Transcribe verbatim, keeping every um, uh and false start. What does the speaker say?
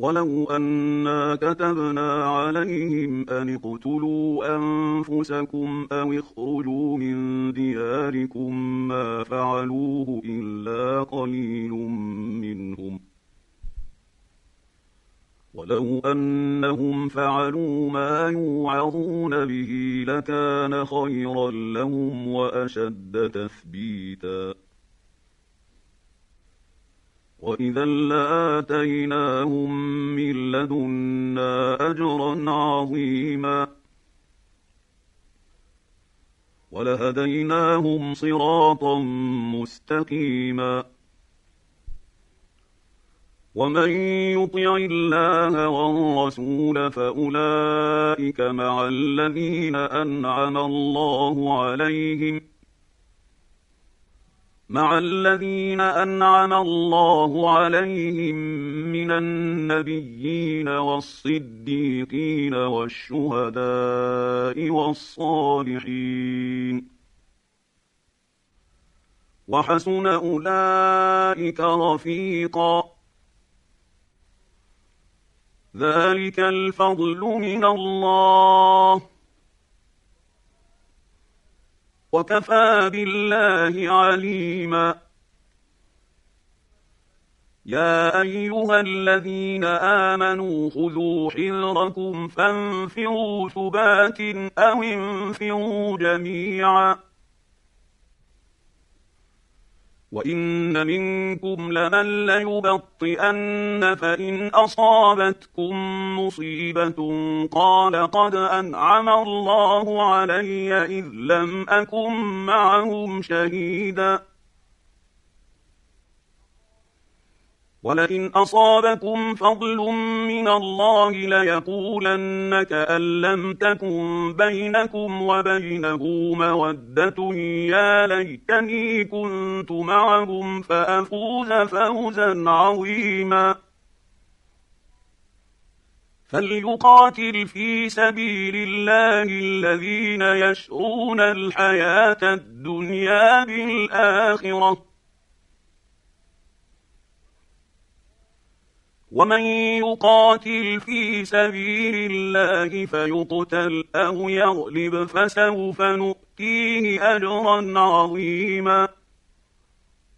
ولو أنا كتبنا عليهم أن اقتلوا أنفسكم أو اخرجوا من دياركم ما فعلوه إلا قليل منهم، ولو أنهم فعلوا ما يوعظون به لكان خيرا لهم وأشد تثبيتا، وإذا لآتيناهم من لدنا أجرا عظيما ولهديناهم صراطا مستقيما. ومن يطع الله والرسول فأولئك مع الذين أنعم الله عليهم مع الذين أنعم الله عليهم من النبيين والصديقين والشهداء والصالحين، وحسن أولئك رفيقا. ذلك الفضل من الله وكفى بالله عليما. يا أيها الذين آمنوا خذوا حذركم فانفروا ثبات أو انفروا جميعا، وإن منكم لمن ليبطئن فإن أصابتكم مصيبة قال قد أنعم الله علي إذ لم أكن معهم شهيدا، ولئن أصابكم فضل من الله ليقولن كأن لم تكن بينكم وبينه مودة يا ليتني كنت معهم فأفوز فوزا عظيما. فليقاتل في سبيل الله الذين يشرون الحياة الدنيا بالآخرة، ومن يقاتل في سبيل الله فيقتل أو يغلب فسوف نؤتيه أجرا عظيما.